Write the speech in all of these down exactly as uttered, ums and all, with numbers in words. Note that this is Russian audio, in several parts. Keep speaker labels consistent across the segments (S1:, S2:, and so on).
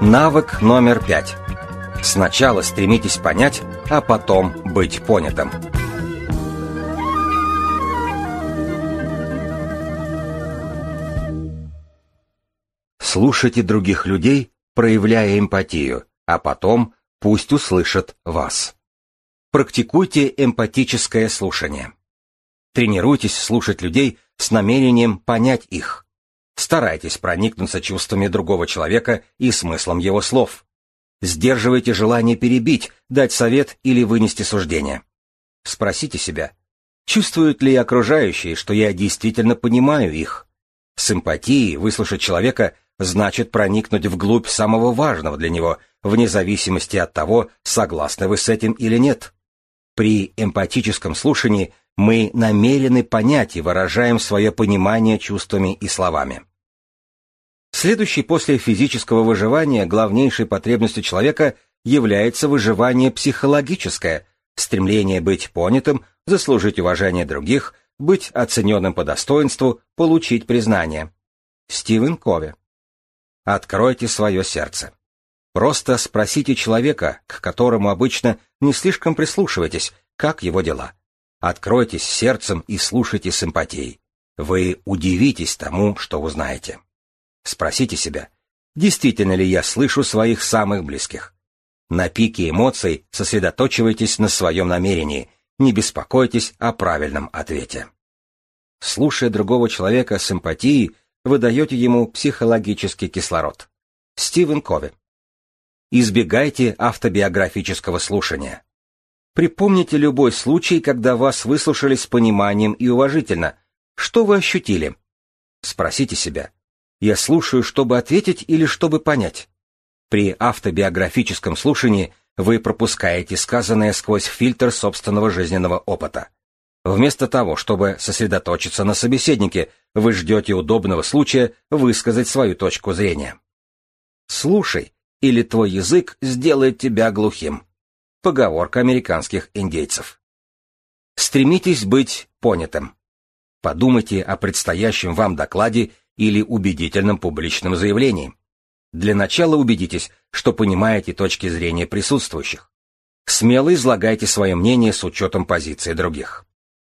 S1: Навык номер пять. Сначала стремитесь понять, а потом быть понятым. Слушайте других людей, проявляя эмпатию, а потом пусть услышат вас. Практикуйте эмпатическое слушание. Тренируйтесь слушать людей с намерением понять их. Старайтесь проникнуться чувствами другого человека и смыслом его слов. Сдерживайте желание перебить, дать совет или вынести суждение. Спросите себя, чувствуют ли окружающие, что я действительно понимаю их? С эмпатией выслушать человека значит проникнуть вглубь самого важного для него, вне зависимости от того, согласны вы с этим или нет. При эмпатическом слушании мы намерены понять и выражаем свое понимание чувствами и словами. Следующей после физического выживания главнейшей потребностью человека является выживание психологическое, стремление быть понятым, заслужить уважение других, быть оцененным по достоинству, получить признание. Стивен Кови. Откройте свое сердце. Просто спросите человека, к которому обычно не слишком прислушиваетесь, как его дела. Откройтесь сердцем и слушайте с эмпатией. Вы удивитесь тому, что узнаете. Спросите себя, действительно ли я слышу своих самых близких? На пике эмоций сосредоточивайтесь на своем намерении, не беспокойтесь о правильном ответе. Слушая другого человека с эмпатией, вы даете ему психологический кислород. Стивен Кови. Избегайте автобиографического слушания. Припомните любой случай, когда вас выслушали с пониманием и уважительно. Что вы ощутили? Спросите себя, я слушаю, чтобы ответить или чтобы понять? При автобиографическом слушании вы пропускаете сказанное сквозь фильтр собственного жизненного опыта. Вместо того, чтобы сосредоточиться на собеседнике, вы ждете удобного случая высказать свою точку зрения. Слушай, или твой язык сделает тебя глухим. Поговорка американских индейцев. Стремитесь быть понятым. Подумайте о предстоящем вам докладе или убедительном публичном заявлении. Для начала убедитесь, что понимаете точки зрения присутствующих. Смело излагайте свое мнение с учетом позиции других.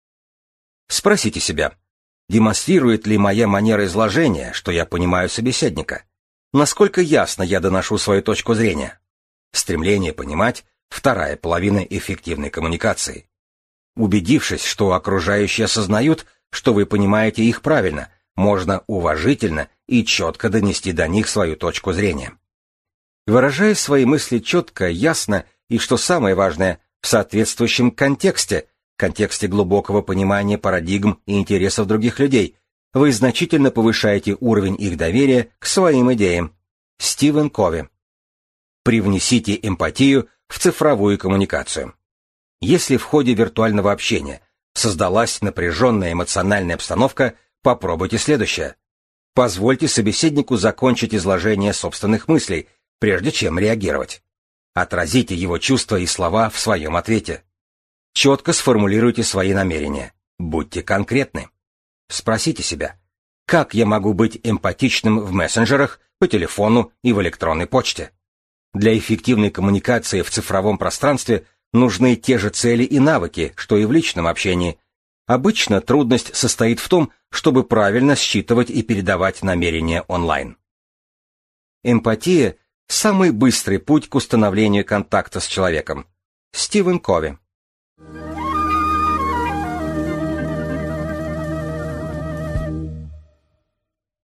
S1: Спросите себя, демонстрирует ли моя манера изложения, что я понимаю собеседника? Насколько ясно я доношу свою точку зрения? Стремление понимать – вторая половина эффективной коммуникации. Убедившись, что окружающие осознают, что вы понимаете их правильно, можно уважительно и четко донести до них свою точку зрения. Выражая свои мысли четко, ясно и, что самое важное, в соответствующем контексте, контексте глубокого понимания парадигм и интересов других людей, вы значительно повышаете уровень их доверия к своим идеям. Стивен Кови. Привнесите эмпатию в цифровую коммуникацию. Если в ходе виртуального общения создалась напряженная эмоциональная обстановка, попробуйте следующее. Позвольте собеседнику закончить изложение собственных мыслей, прежде чем реагировать. Отразите его чувства и слова в своем ответе. Четко сформулируйте свои намерения. Будьте конкретны. Спросите себя, как я могу быть эмпатичным в мессенджерах, по телефону и в электронной почте? Для эффективной коммуникации в цифровом пространстве нужны те же цели и навыки, что и в личном общении. Обычно трудность состоит в том, чтобы правильно считывать и передавать намерения онлайн. Эмпатия – самый быстрый путь к установлению контакта с человеком. Стивен Кови.